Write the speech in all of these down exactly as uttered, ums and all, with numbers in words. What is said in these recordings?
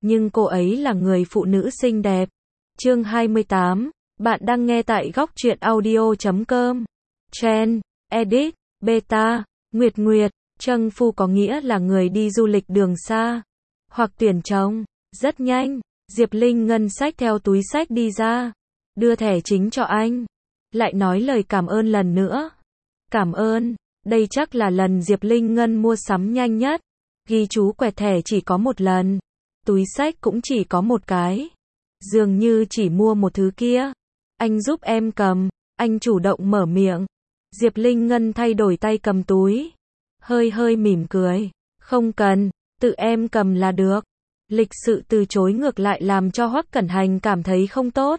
nhưng cô ấy là người phụ nữ xinh đẹp. Chương hai mươi tám, bạn đang nghe tại góc truyện audio chấm com. Chen, edit, beta, Nguyệt Nguyệt, Trâng Phu có nghĩa là người đi du lịch đường xa, hoặc tuyển chồng. Rất nhanh, Diệp Linh Ngân xách theo túi xách đi ra, đưa thẻ chính cho anh, lại nói lời cảm ơn lần nữa. Cảm ơn, đây chắc là lần Diệp Linh Ngân mua sắm nhanh nhất, ghi chú quẹt thẻ chỉ có một lần, túi xách cũng chỉ có một cái, dường như chỉ mua một thứ kia. Anh giúp em cầm, anh chủ động mở miệng. Diệp Linh Ngân thay đổi tay cầm túi, hơi hơi mỉm cười, không cần, tự em cầm là được. Lịch sự từ chối ngược lại làm cho Hoắc Cẩn Hành cảm thấy không tốt.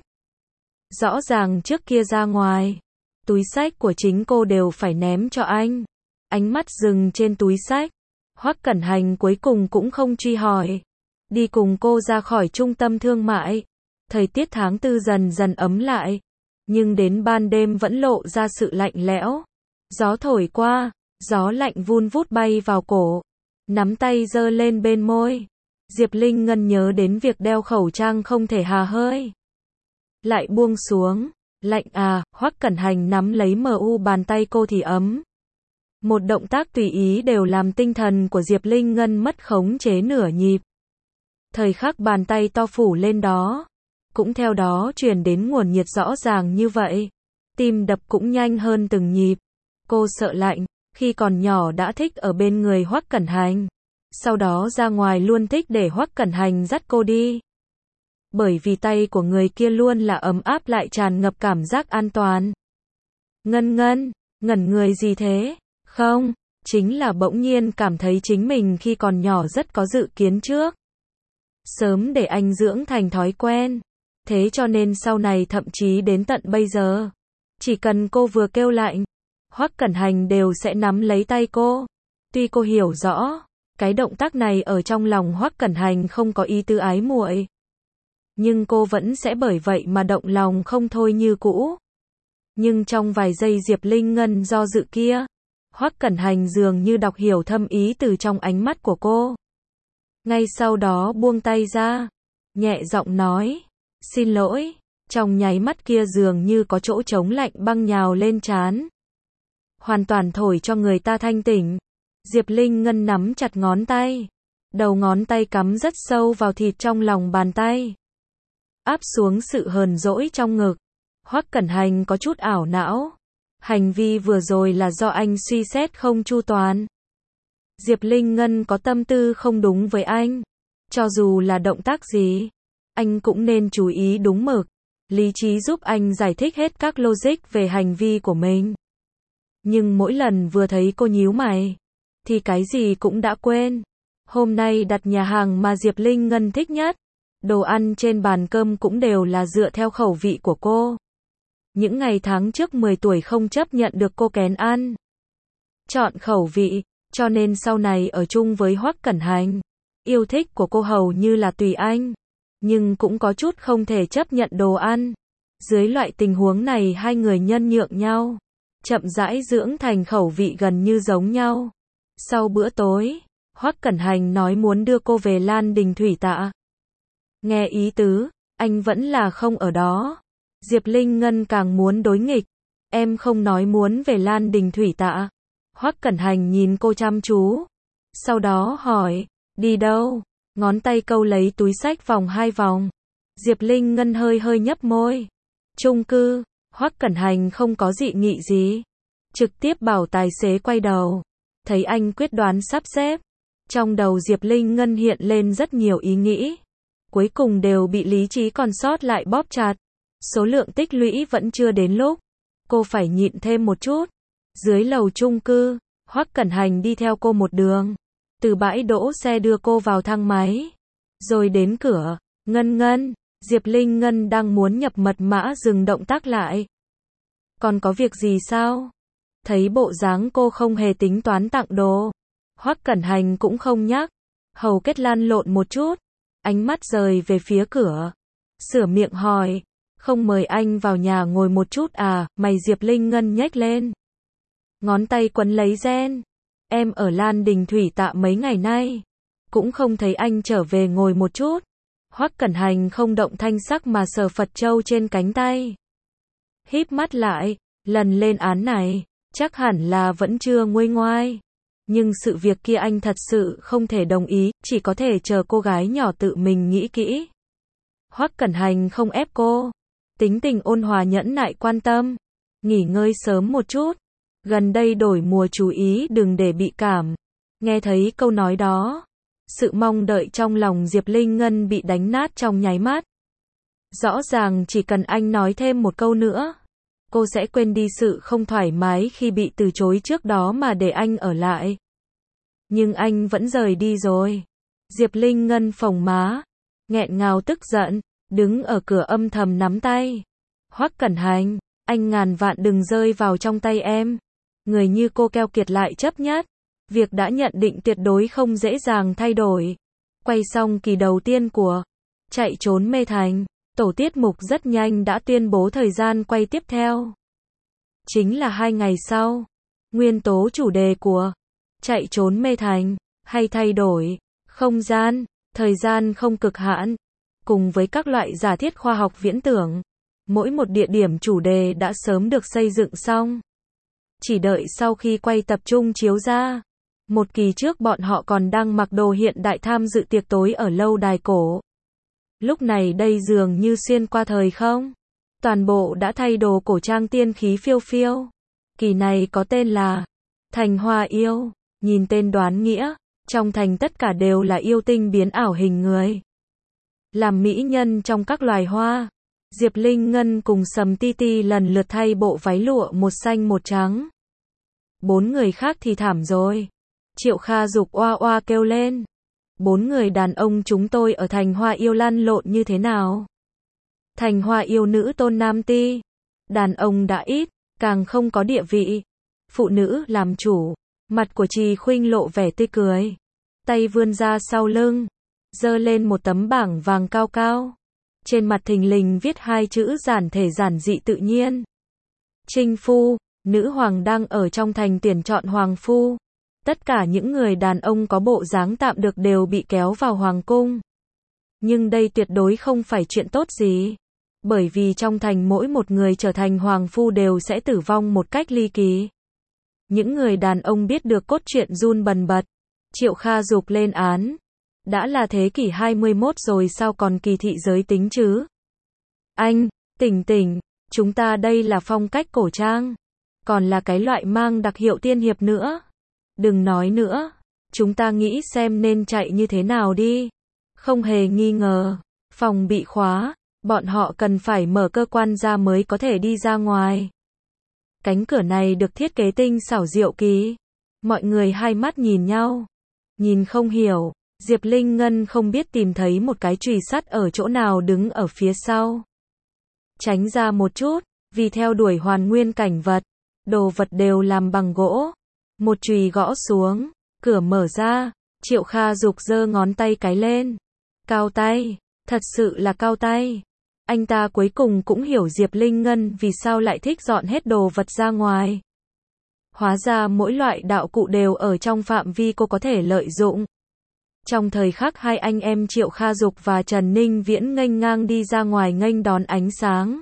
Rõ ràng trước kia ra ngoài, túi xách của chính cô đều phải ném cho anh. Ánh mắt dừng trên túi xách, Hoắc Cẩn Hành cuối cùng cũng không truy hỏi. Đi cùng cô ra khỏi trung tâm thương mại. Thời tiết tháng tư dần dần ấm lại, nhưng đến ban đêm vẫn lộ ra sự lạnh lẽo. Gió thổi qua, gió lạnh vun vút bay vào cổ, nắm tay giơ lên bên môi. Diệp Linh Ngân nhớ đến việc đeo khẩu trang không thể hà hơi. Lại buông xuống, lạnh à, Hoắc Cẩn Hành nắm lấy mờ u bàn tay cô thì ấm. Một động tác tùy ý đều làm tinh thần của Diệp Linh Ngân mất khống chế nửa nhịp. Thời khắc bàn tay to phủ lên đó, cũng theo đó truyền đến nguồn nhiệt rõ ràng như vậy. Tim đập cũng nhanh hơn từng nhịp. Cô sợ lạnh, khi còn nhỏ đã thích ở bên người Hoắc Cẩn Hành. Sau đó ra ngoài luôn thích để Hoắc Cẩn Hành dắt cô đi. Bởi vì tay của người kia luôn là ấm áp lại tràn ngập cảm giác an toàn. Ngân Ngân, ngẩn người gì thế? Không, chính là bỗng nhiên cảm thấy chính mình khi còn nhỏ rất có dự kiến trước. Sớm để anh dưỡng thành thói quen. Thế cho nên sau này thậm chí đến tận bây giờ, chỉ cần cô vừa kêu lạnh, Hoắc Cẩn Hành đều sẽ nắm lấy tay cô. Tuy cô hiểu rõ, cái động tác này ở trong lòng Hoắc Cẩn Hành không có ý tứ ái muội, nhưng cô vẫn sẽ bởi vậy mà động lòng không thôi như cũ. Nhưng trong vài giây Diệp Linh Ngân do dự kia, Hoắc Cẩn Hành dường như đọc hiểu thâm ý từ trong ánh mắt của cô. Ngay sau đó buông tay ra, nhẹ giọng nói, xin lỗi. Trong nháy mắt kia dường như có chỗ trống lạnh băng nhào lên trán, hoàn toàn thổi cho người ta thanh tỉnh. Diệp Linh Ngân nắm chặt ngón tay, đầu ngón tay cắm rất sâu vào thịt trong lòng bàn tay, áp xuống sự hờn dỗi trong ngực. Hoắc Cẩn Hành có chút ảo não. Hành vi vừa rồi là do anh suy xét không chu toàn. Diệp Linh Ngân có tâm tư không đúng với anh. Cho dù là động tác gì, anh cũng nên chú ý đúng mực. Lý trí giúp anh giải thích hết các logic về hành vi của mình. Nhưng mỗi lần vừa thấy cô nhíu mày, thì cái gì cũng đã quên. Hôm nay đặt nhà hàng mà Diệp Linh Ngân thích nhất, đồ ăn trên bàn cơm cũng đều là dựa theo khẩu vị của cô. Những ngày tháng trước mười tuổi không chấp nhận được cô kén ăn, chọn khẩu vị, cho nên sau này ở chung với Hoắc Cẩn Hành, yêu thích của cô hầu như là tùy anh, nhưng cũng có chút không thể chấp nhận đồ ăn. Dưới loại tình huống này hai người nhân nhượng nhau, chậm rãi dưỡng thành khẩu vị gần như giống nhau. Sau bữa tối, Hoắc Cẩn Hành nói muốn đưa cô về Lan Đình Thủy Tạ. Nghe ý tứ, anh vẫn là không ở đó. Diệp Linh Ngân càng muốn đối nghịch. Em không nói muốn về Lan Đình Thủy Tạ. Hoắc Cẩn Hành nhìn cô chăm chú, sau đó hỏi, đi đâu? Ngón tay câu lấy túi xách vòng hai vòng. Diệp Linh Ngân hơi hơi nhấp môi. Chung cư. Hoắc Cẩn Hành không có dị nghị gì, trực tiếp bảo tài xế quay đầu. Thấy anh quyết đoán sắp xếp, trong đầu Diệp Linh Ngân hiện lên rất nhiều ý nghĩ, cuối cùng đều bị lý trí còn sót lại bóp chặt. Số lượng tích lũy vẫn chưa đến lúc, cô phải nhịn thêm một chút. Dưới lầu chung cư, Hoắc Cẩn Hành đi theo cô một đường, từ bãi đỗ xe đưa cô vào thang máy, rồi đến cửa. Ngân Ngân, Diệp Linh Ngân đang muốn nhập mật mã dừng động tác lại. Còn có việc gì sao? Thấy bộ dáng cô không hề tính toán tặng đồ, Hoắc Cẩn Hành cũng không nhắc, hầu kết lăn lộn một chút, ánh mắt rời về phía cửa, sửa miệng hỏi, không mời anh vào nhà ngồi một chút à? Mày Diệp Linh Ngân nhếch lên, ngón tay quấn lấy ren. Em ở Lan Đình Thủy Tạ mấy ngày nay, cũng không thấy anh trở về ngồi một chút. Hoắc Cẩn Hành không động thanh sắc mà sờ Phật châu trên cánh tay. Híp mắt lại, lần lên án này, chắc hẳn là vẫn chưa nguôi ngoai. Nhưng sự việc kia anh thật sự không thể đồng ý, chỉ có thể chờ cô gái nhỏ tự mình nghĩ kỹ. Hoắc Cẩn Hành không ép cô. Tính tình ôn hòa nhẫn nại quan tâm. Nghỉ ngơi sớm một chút. Gần đây đổi mùa chú ý đừng để bị cảm. Nghe thấy câu nói đó. Sự mong đợi trong lòng Diệp Linh Ngân bị đánh nát trong nháy mắt. Rõ ràng chỉ cần anh nói thêm một câu nữa. Cô sẽ quên đi sự không thoải mái khi bị từ chối trước đó mà để anh ở lại. Nhưng anh vẫn rời đi rồi. Diệp Linh Ngân phồng má. Nghẹn ngào tức giận. Đứng ở cửa âm thầm nắm tay. Hoắc Cẩn Hành, anh ngàn vạn đừng rơi vào trong tay em. Người như cô keo kiệt lại chấp nhất. Việc đã nhận định tuyệt đối không dễ dàng thay đổi. Quay xong kỳ đầu tiên của Chạy trốn mê thành, tổ tiết mục rất nhanh đã tuyên bố thời gian quay tiếp theo. Chính là hai ngày sau. Nguyên tố chủ đề của Chạy trốn mê thành, hay thay đổi, không gian, thời gian không cực hạn. Cùng với các loại giả thiết khoa học viễn tưởng, mỗi một địa điểm chủ đề đã sớm được xây dựng xong. Chỉ đợi sau khi quay tập trung chiếu ra. Một kỳ trước bọn họ còn đang mặc đồ hiện đại tham dự tiệc tối ở lâu đài cổ. Lúc này đây dường như xuyên qua thời không. Toàn bộ đã thay đồ cổ trang tiên khí phiêu phiêu. Kỳ này có tên là Thành Hoa Yêu. Nhìn tên đoán nghĩa, trong thành tất cả đều là yêu tinh biến ảo hình người. Làm mỹ nhân trong các loài hoa. Diệp Linh Ngân cùng Sầm Ti Ti lần lượt thay bộ váy lụa một xanh một trắng. Bốn người khác thì thảm rồi. Triệu Kha Dục oa oa kêu lên. Bốn người đàn ông chúng tôi ở Thành Hoa Yêu lăn lộn như thế nào? Thành Hoa Yêu nữ tôn nam ti. Đàn ông đã ít, càng không có địa vị. Phụ nữ làm chủ. Mặt của Trì Khuynh lộ vẻ tươi cười. Tay vươn ra sau lưng. Giơ lên một tấm bảng vàng cao cao. Trên mặt thình lình viết hai chữ giản thể giản dị tự nhiên. Trinh phu, nữ hoàng đang ở trong thành tuyển chọn hoàng phu. Tất cả những người đàn ông có bộ dáng tạm được đều bị kéo vào hoàng cung. Nhưng đây tuyệt đối không phải chuyện tốt gì. Bởi vì trong thành mỗi một người trở thành hoàng phu đều sẽ tử vong một cách ly kỳ. Những người đàn ông biết được cốt truyện run bần bật. Triệu Kha Dục lên án. Đã là thế kỷ hai mươi mốt rồi sao còn kỳ thị giới tính chứ? Anh, tỉnh tỉnh, chúng ta đây là phong cách cổ trang. Còn là cái loại mang đặc hiệu tiên hiệp nữa. Đừng nói nữa. Chúng ta nghĩ xem nên chạy như thế nào đi. Không hề nghi ngờ. Phòng bị khóa. Bọn họ cần phải mở cơ quan ra mới có thể đi ra ngoài. Cánh cửa này được thiết kế tinh xảo diệu kỳ. Mọi người hai mắt nhìn nhau. Nhìn không hiểu. Diệp Linh Ngân không biết tìm thấy một cái chùy sắt ở chỗ nào đứng ở phía sau. Tránh ra một chút, vì theo đuổi hoàn nguyên cảnh vật. Đồ vật đều làm bằng gỗ. Một chùy gõ xuống, cửa mở ra. Triệu Kha Dục giơ ngón tay cái lên. Cao tay, thật sự là cao tay. Anh ta cuối cùng cũng hiểu Diệp Linh Ngân vì sao lại thích dọn hết đồ vật ra ngoài. Hóa ra mỗi loại đạo cụ đều ở trong phạm vi cô có thể lợi dụng. Trong thời khắc hai anh em Triệu Kha Dục và Trần Ninh Viễn nghênh ngang đi ra ngoài nghênh đón ánh sáng.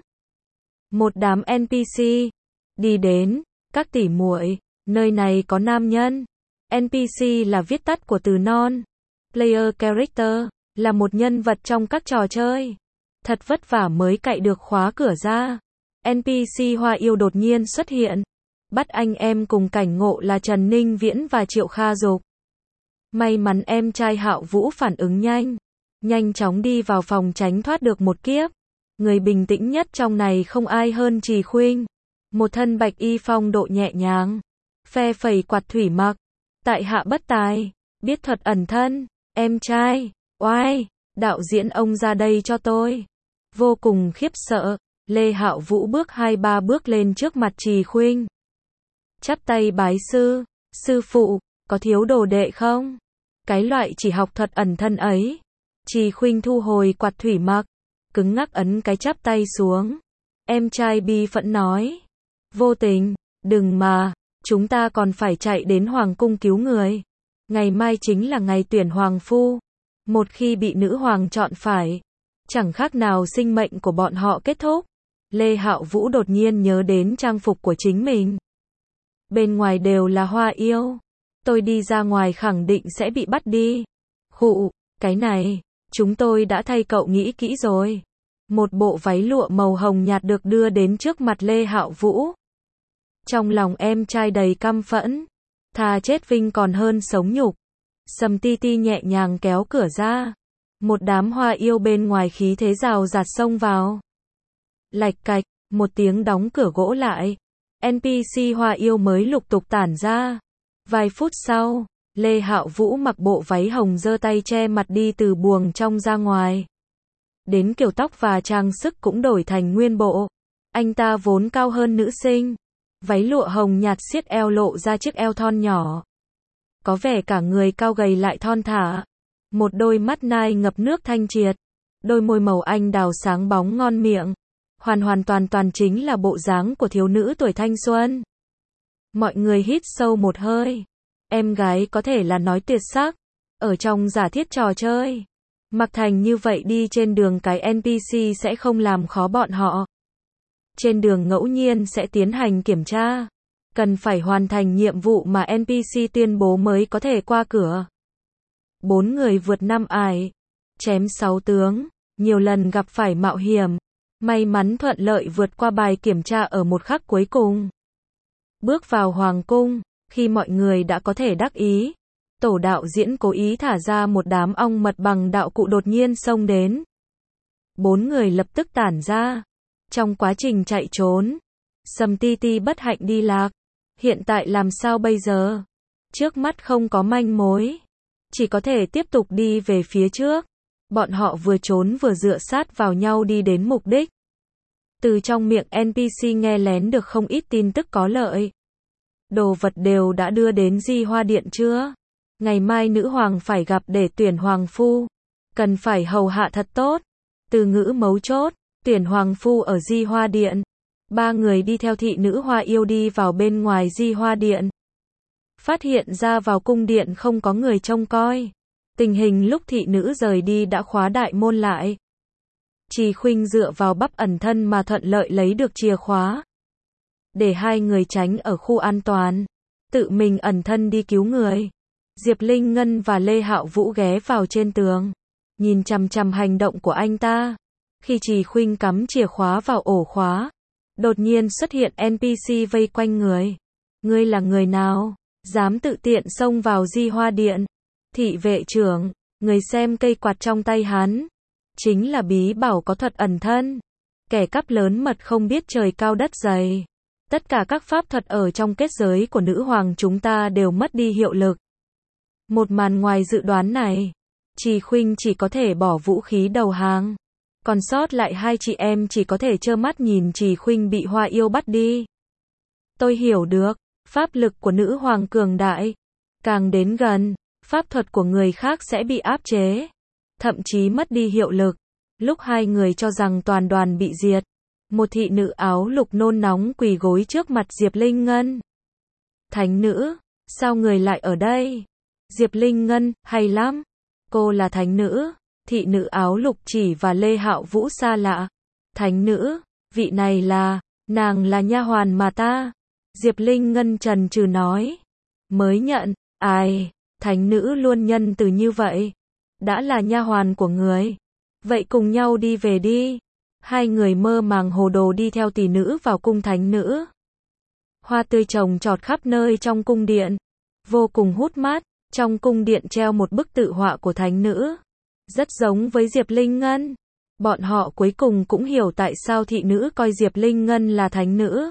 Một đám en pê xê đi đến, các tỷ muội, nơi này có nam nhân. en pê xê là viết tắt của từ non. Player character là một nhân vật trong các trò chơi. Thật vất vả mới cạy được khóa cửa ra. en pê xê Hoa Yêu đột nhiên xuất hiện. Bắt anh em cùng cảnh ngộ là Trần Ninh Viễn và Triệu Kha Dục. May mắn em trai Hạo Vũ phản ứng nhanh. Nhanh chóng đi vào phòng tránh thoát được một kiếp. Người bình tĩnh nhất trong này không ai hơn Trì Khuynh. Một thân bạch y phong độ nhẹ nhàng. Phe phẩy quạt thủy mặc. Tại hạ bất tài. Biết thuật ẩn thân. Em trai. Oai. Đạo diễn ông ra đây cho tôi. Vô cùng khiếp sợ. Lê Hạo Vũ bước hai ba bước lên trước mặt Trì Khuynh. Chắp tay bái sư. Sư phụ, có thiếu đồ đệ không? Cái loại chỉ học thuật ẩn thân ấy. Trì Khuynh thu hồi quạt thủy mặc. Cứng ngắc ấn cái chắp tay xuống. Em trai bi phẫn nói. Vô tình, đừng mà, chúng ta còn phải chạy đến hoàng cung cứu người. Ngày mai chính là ngày tuyển hoàng phu. Một khi bị nữ hoàng chọn phải, chẳng khác nào sinh mệnh của bọn họ kết thúc. Lê Hạo Vũ đột nhiên nhớ đến trang phục của chính mình. Bên ngoài đều là hoa yêu. Tôi đi ra ngoài khẳng định sẽ bị bắt đi. Khụ, cái này, chúng tôi đã thay cậu nghĩ kỹ rồi. Một bộ váy lụa màu hồng nhạt được đưa đến trước mặt Lê Hạo Vũ. Trong lòng em trai đầy căm phẫn. Thà chết vinh còn hơn sống nhục. Sầm Ti Ti nhẹ nhàng kéo cửa ra. Một đám hoa yêu bên ngoài khí thế rào rạt xông vào. Lạch cạch, một tiếng đóng cửa gỗ lại. en pê xê hoa yêu mới lục tục tản ra. Vài phút sau, Lê Hạo Vũ mặc bộ váy hồng giơ tay che mặt đi từ buồng trong ra ngoài. Đến kiểu tóc và trang sức cũng đổi thành nguyên bộ. Anh ta vốn cao hơn nữ sinh. Váy lụa hồng nhạt xiết eo lộ ra chiếc eo thon nhỏ. Có vẻ cả người cao gầy lại thon thả. Một đôi mắt nai ngập nước thanh triệt. Đôi môi màu anh đào sáng bóng ngon miệng. Hoàn hoàn toàn toàn chính là bộ dáng của thiếu nữ tuổi thanh xuân. Mọi người hít sâu một hơi. Em gái có thể là nói tuyệt sắc. Ở trong giả thiết trò chơi. Mặc thành như vậy đi trên đường cái en pê xê sẽ không làm khó bọn họ. Trên đường ngẫu nhiên sẽ tiến hành kiểm tra. Cần phải hoàn thành nhiệm vụ mà en pê xê tuyên bố mới có thể qua cửa. Bốn người vượt năm ải. Chém sáu tướng. Nhiều lần gặp phải mạo hiểm. May mắn thuận lợi vượt qua bài kiểm tra ở một khắc cuối cùng. Bước vào hoàng cung, khi mọi người đã có thể đắc ý, tổ đạo diễn cố ý thả ra một đám ong mật bằng đạo cụ đột nhiên xông đến. Bốn người lập tức tản ra. Trong quá trình chạy trốn, Sầm Ti Ti bất hạnh đi lạc. Hiện tại làm sao bây giờ? Trước mắt không có manh mối. Chỉ có thể tiếp tục đi về phía trước. Bọn họ vừa trốn vừa dựa sát vào nhau đi đến mục đích. Từ trong miệng en pê xê nghe lén được không ít tin tức có lợi. Đồ vật đều đã đưa đến Di Hoa Điện chưa? Ngày mai nữ hoàng phải gặp để tuyển hoàng phu. Cần phải hầu hạ thật tốt. Từ ngữ mấu chốt, tuyển hoàng phu ở Di Hoa Điện. Ba người đi theo thị nữ hoa yêu đi vào bên ngoài Di Hoa Điện. Phát hiện ra vào cung điện không có người trông coi. Tình hình lúc thị nữ rời đi đã khóa đại môn lại. Trì Khuynh dựa vào bắp ẩn thân mà thuận lợi lấy được chìa khóa. Để hai người tránh ở khu an toàn. Tự mình ẩn thân đi cứu người. Diệp Linh Ngân và Lê Hạo Vũ ghé vào trên tường. Nhìn chằm chằm hành động của anh ta. Khi Trì Khuynh cắm chìa khóa vào ổ khóa. Đột nhiên xuất hiện en pê xê vây quanh người. Ngươi là người nào? Dám tự tiện xông vào Di Hoa Điện. Thị vệ trưởng, người xem cây quạt trong tay hắn. Chính là bí bảo có thuật ẩn thân. Kẻ cắp lớn mật không biết trời cao đất dày. Tất cả các pháp thuật ở trong kết giới của nữ hoàng chúng ta đều mất đi hiệu lực. Một màn ngoài dự đoán này. Trì Khuynh chỉ có thể bỏ vũ khí đầu hàng. Còn sót lại hai chị em chỉ có thể trơ mắt nhìn Trì Khuynh bị hoa yêu bắt đi. Tôi hiểu được, pháp lực của nữ hoàng cường đại. Càng đến gần, pháp thuật của người khác sẽ bị áp chế. Thậm chí mất đi hiệu lực. Lúc hai người cho rằng toàn đoàn bị diệt. Một thị nữ áo lục nôn nóng quỳ gối trước mặt Diệp Linh Ngân. Thánh nữ, sao người lại ở đây? Diệp Linh Ngân, hay lắm. Cô là thánh nữ. Thị nữ áo lục chỉ và Lê Hạo Vũ xa lạ. Thánh nữ, vị này là, nàng là nha hoàn mà ta. Diệp Linh Ngân trần trừ nói. Mới nhận, ai, thánh nữ luôn nhân từ như vậy. Đã là nha hoàn của người. Vậy cùng nhau đi về đi. Hai người mơ màng hồ đồ đi theo tỷ nữ vào cung thánh nữ. Hoa tươi trồng trọt khắp nơi trong cung điện. Vô cùng hút mắt. Trong cung điện treo một bức tự họa của thánh nữ. Rất giống với Diệp Linh Ngân. Bọn họ cuối cùng cũng hiểu tại sao thị nữ coi Diệp Linh Ngân là thánh nữ.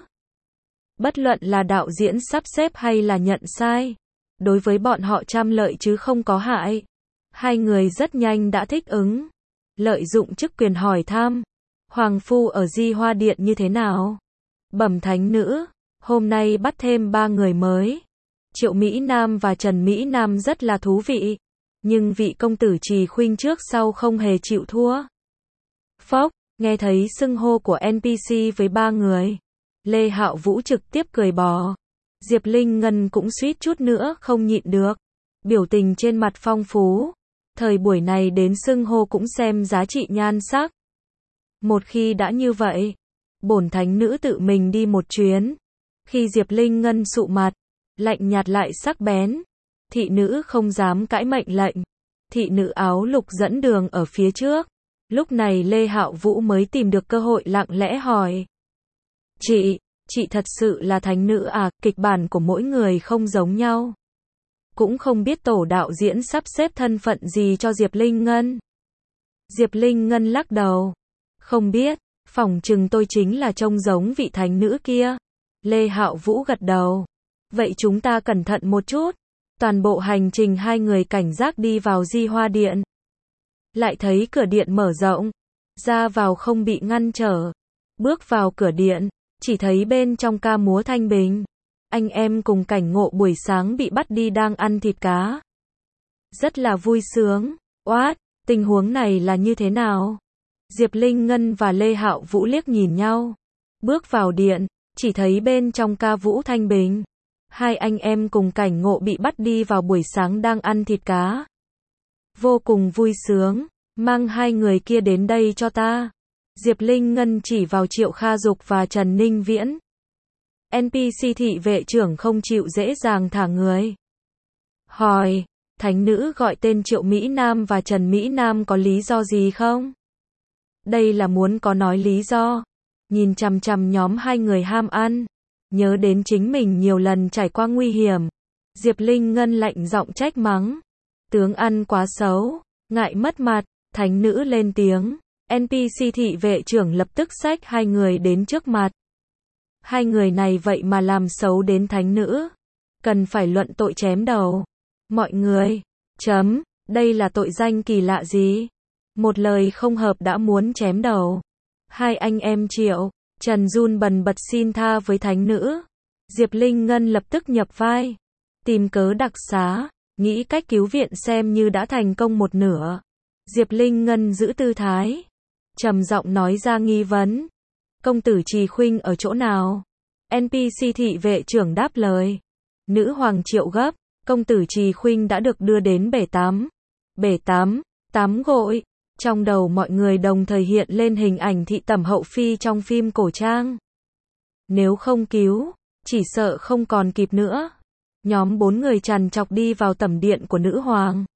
Bất luận là đạo diễn sắp xếp hay là nhận sai. Đối với bọn họ trăm lợi chứ không có hại. Hai người rất nhanh đã thích ứng. Lợi dụng chức quyền hỏi thăm. Hoàng phu ở Di Hoa Điện như thế nào? Bẩm thánh nữ, hôm nay bắt thêm ba người mới. Triệu Mỹ Nam và Trần Mỹ Nam rất là thú vị. Nhưng vị công tử Trì Khuynh trước sau không hề chịu thua. Phốc, nghe thấy xưng hô của en pê xê với ba người. Lê Hạo Vũ trực tiếp cười bò. Diệp Linh Ngân cũng suýt chút nữa không nhịn được. Biểu tình trên mặt phong phú. Thời buổi này đến xưng hô cũng xem giá trị nhan sắc. Một khi đã như vậy, bổn thánh nữ tự mình đi một chuyến. Khi Diệp Linh Ngân sụ mặt, lạnh nhạt lại sắc bén, thị nữ không dám cãi mệnh lệnh. Thị nữ áo lục dẫn đường ở phía trước. Lúc này Lê Hạo Vũ mới tìm được cơ hội lặng lẽ hỏi. Chị, chị thật sự là thánh nữ à? Kịch bản của mỗi người không giống nhau. Cũng không biết tổ đạo diễn sắp xếp thân phận gì cho Diệp Linh Ngân. Diệp Linh Ngân lắc đầu. Không biết, phỏng chừng tôi chính là trông giống vị thánh nữ kia. Lê Hạo Vũ gật đầu. Vậy chúng ta cẩn thận một chút. Toàn bộ hành trình hai người cảnh giác đi vào Di Hoa Điện. Lại thấy cửa điện mở rộng, ra vào không bị ngăn trở. Bước vào cửa điện, chỉ thấy bên trong ca múa thanh bình. Anh em cùng cảnh ngộ buổi sáng bị bắt đi đang ăn thịt cá. Rất là vui sướng. Oát, tình huống này là như thế nào? Diệp Linh Ngân và Lê Hạo Vũ liếc nhìn nhau. Bước vào điện, chỉ thấy bên trong ca vũ thanh bình. Hai anh em cùng cảnh ngộ bị bắt đi vào buổi sáng đang ăn thịt cá. Vô cùng vui sướng, mang hai người kia đến đây cho ta. Diệp Linh Ngân chỉ vào Triệu Kha Dục và Trần Ninh Viễn. en pê xê thị vệ trưởng không chịu dễ dàng thả người. Hỏi, thánh nữ gọi tên Triệu Mỹ Nam và Trần Mỹ Nam có lý do gì không? Đây là muốn có nói lý do. Nhìn chằm chằm nhóm hai người ham ăn. Nhớ đến chính mình nhiều lần trải qua nguy hiểm. Diệp Linh Ngân lạnh giọng trách mắng. Tướng ăn quá xấu, ngại mất mặt, thánh nữ lên tiếng. en pê xê thị vệ trưởng lập tức xách hai người đến trước mặt. Hai người này vậy mà làm xấu đến thánh nữ. Cần phải luận tội chém đầu. Mọi người, chấm, đây là tội danh kỳ lạ gì? Một lời không hợp đã muốn chém đầu. Hai anh em Triệu, Trần run bần bật xin tha với thánh nữ. Diệp Linh Ngân lập tức nhập vai. Tìm cớ đặc xá, nghĩ cách cứu viện xem như đã thành công một nửa. Diệp Linh Ngân giữ tư thái. Trầm giọng nói ra nghi vấn. Công tử Trì Khuynh ở chỗ nào? en pê xê thị vệ trưởng đáp lời. Nữ hoàng Triệu gấp, công tử Trì Khuynh đã được đưa đến bể tắm. Bể tắm, tắm gội. Trong đầu mọi người đồng thời hiện lên hình ảnh thị tẩm hậu phi trong phim cổ trang. Nếu không cứu, chỉ sợ không còn kịp nữa. Nhóm bốn người trằn trọc đi vào tẩm điện của nữ hoàng.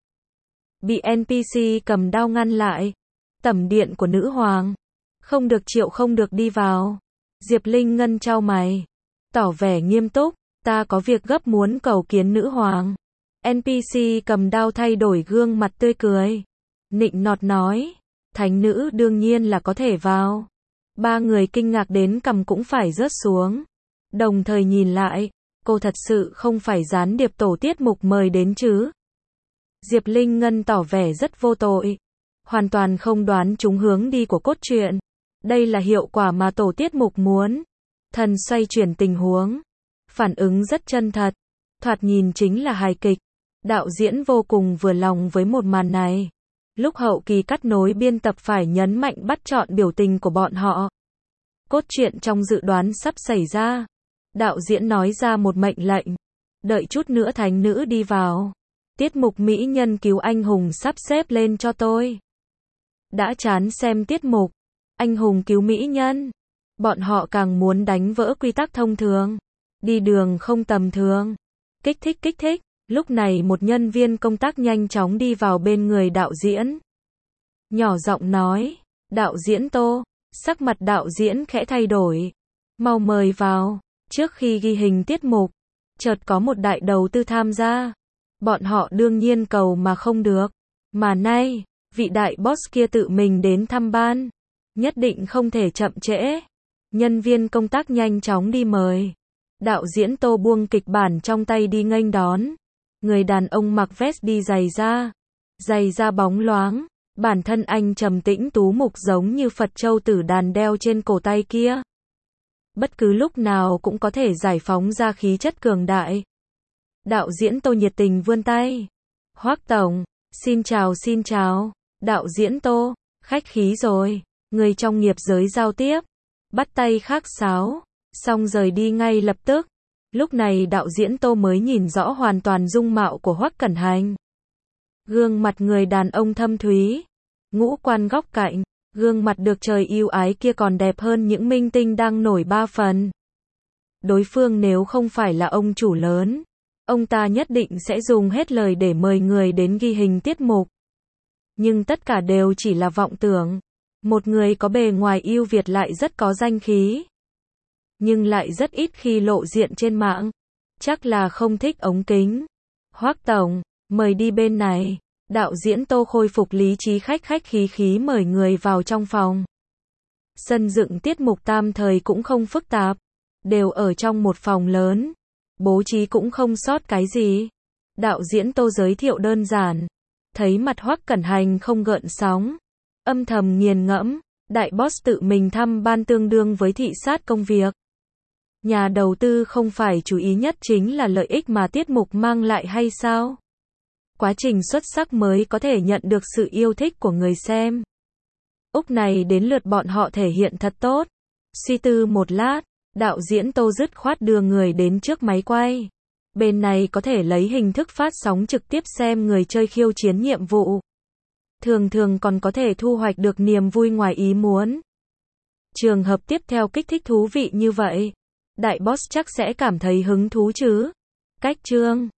Bị en pê xê cầm đao ngăn lại. Tẩm điện của nữ hoàng. Không được Triệu không được đi vào. Diệp Linh Ngân chau mày. Tỏ vẻ nghiêm túc. Ta có việc gấp muốn cầu kiến nữ hoàng. en pê xê cầm đao thay đổi gương mặt tươi cười. Nịnh nọt nói. Thánh nữ đương nhiên là có thể vào. Ba người kinh ngạc đến cằm cũng phải rớt xuống. Đồng thời nhìn lại. Cô thật sự không phải gián điệp tổ tiết mục mời đến chứ. Diệp Linh Ngân tỏ vẻ rất vô tội. Hoàn toàn không đoán trúng hướng đi của cốt truyện. Đây là hiệu quả mà tổ tiết mục muốn. Thần xoay chuyển tình huống. Phản ứng rất chân thật. Thoạt nhìn chính là hài kịch. Đạo diễn vô cùng vừa lòng với một màn này. Lúc hậu kỳ cắt nối biên tập phải nhấn mạnh bắt chọn biểu tình của bọn họ. Cốt truyện trong dự đoán sắp xảy ra. Đạo diễn nói ra một mệnh lệnh. Đợi chút nữa thánh nữ đi vào. Tiết mục mỹ nhân cứu anh hùng sắp xếp lên cho tôi. Đã chán xem tiết mục anh hùng cứu mỹ nhân. Bọn họ càng muốn đánh vỡ quy tắc thông thường. Đi đường không tầm thường. Kích thích kích thích. Lúc này một nhân viên công tác nhanh chóng đi vào bên người đạo diễn. Nhỏ giọng nói. Đạo diễn Tô. Sắc mặt đạo diễn khẽ thay đổi. Mau mời vào. Trước khi ghi hình tiết mục, chợt có một đại đầu tư tham gia. Bọn họ đương nhiên cầu mà không được. Mà nay, vị đại boss kia tự mình đến thăm ban. Nhất định không thể chậm trễ. Nhân viên công tác nhanh chóng đi mời. Đạo diễn Tô buông kịch bản trong tay đi nghênh đón. Người đàn ông mặc vest đi giày da. Giày da bóng loáng. Bản thân anh trầm tĩnh tú mục giống như Phật châu tử đàn đeo trên cổ tay kia. Bất cứ lúc nào cũng có thể giải phóng ra khí chất cường đại. Đạo diễn Tô nhiệt tình vươn tay. Hoắc tổng, xin chào xin chào. Đạo diễn Tô, khách khí rồi. Người trong nghiệp giới giao tiếp. Bắt tay khác sáo. Xong rời đi ngay lập tức. Lúc này đạo diễn Tô mới nhìn rõ hoàn toàn dung mạo của Hoắc Cẩn Hành. Gương mặt người đàn ông thâm thúy, ngũ quan góc cạnh, gương mặt được trời yêu ái kia còn đẹp hơn những minh tinh đang nổi ba phần. Đối phương nếu không phải là ông chủ lớn, ông ta nhất định sẽ dùng hết lời để mời người đến ghi hình tiết mục. Nhưng tất cả đều chỉ là vọng tưởng. Một người có bề ngoài ưu việt lại rất có danh khí, nhưng lại rất ít khi lộ diện trên mạng. Chắc là không thích ống kính. Hoắc tổng, mời đi bên này. Đạo diễn Tô khôi phục lý trí khách khách khí khí mời người vào trong phòng. Sân dựng tiết mục tam thời cũng không phức tạp, đều ở trong một phòng lớn, bố trí cũng không sót cái gì. Đạo diễn Tô giới thiệu đơn giản, thấy mặt Hoắc Cẩn Hành không gợn sóng, âm thầm nghiền ngẫm, đại boss tự mình thăm ban tương đương với thị sát công việc. Nhà đầu tư không phải chú ý nhất chính là lợi ích mà tiết mục mang lại hay sao? Quá trình xuất sắc mới có thể nhận được sự yêu thích của người xem. Úc này đến lượt bọn họ thể hiện thật tốt. Suy tư một lát, đạo diễn Tô dứt khoát đưa người đến trước máy quay. Bên này có thể lấy hình thức phát sóng trực tiếp xem người chơi khiêu chiến nhiệm vụ. Thường thường còn có thể thu hoạch được niềm vui ngoài ý muốn. Trường hợp tiếp theo kích thích thú vị như vậy, đại boss chắc sẽ cảm thấy hứng thú chứ. Cách chương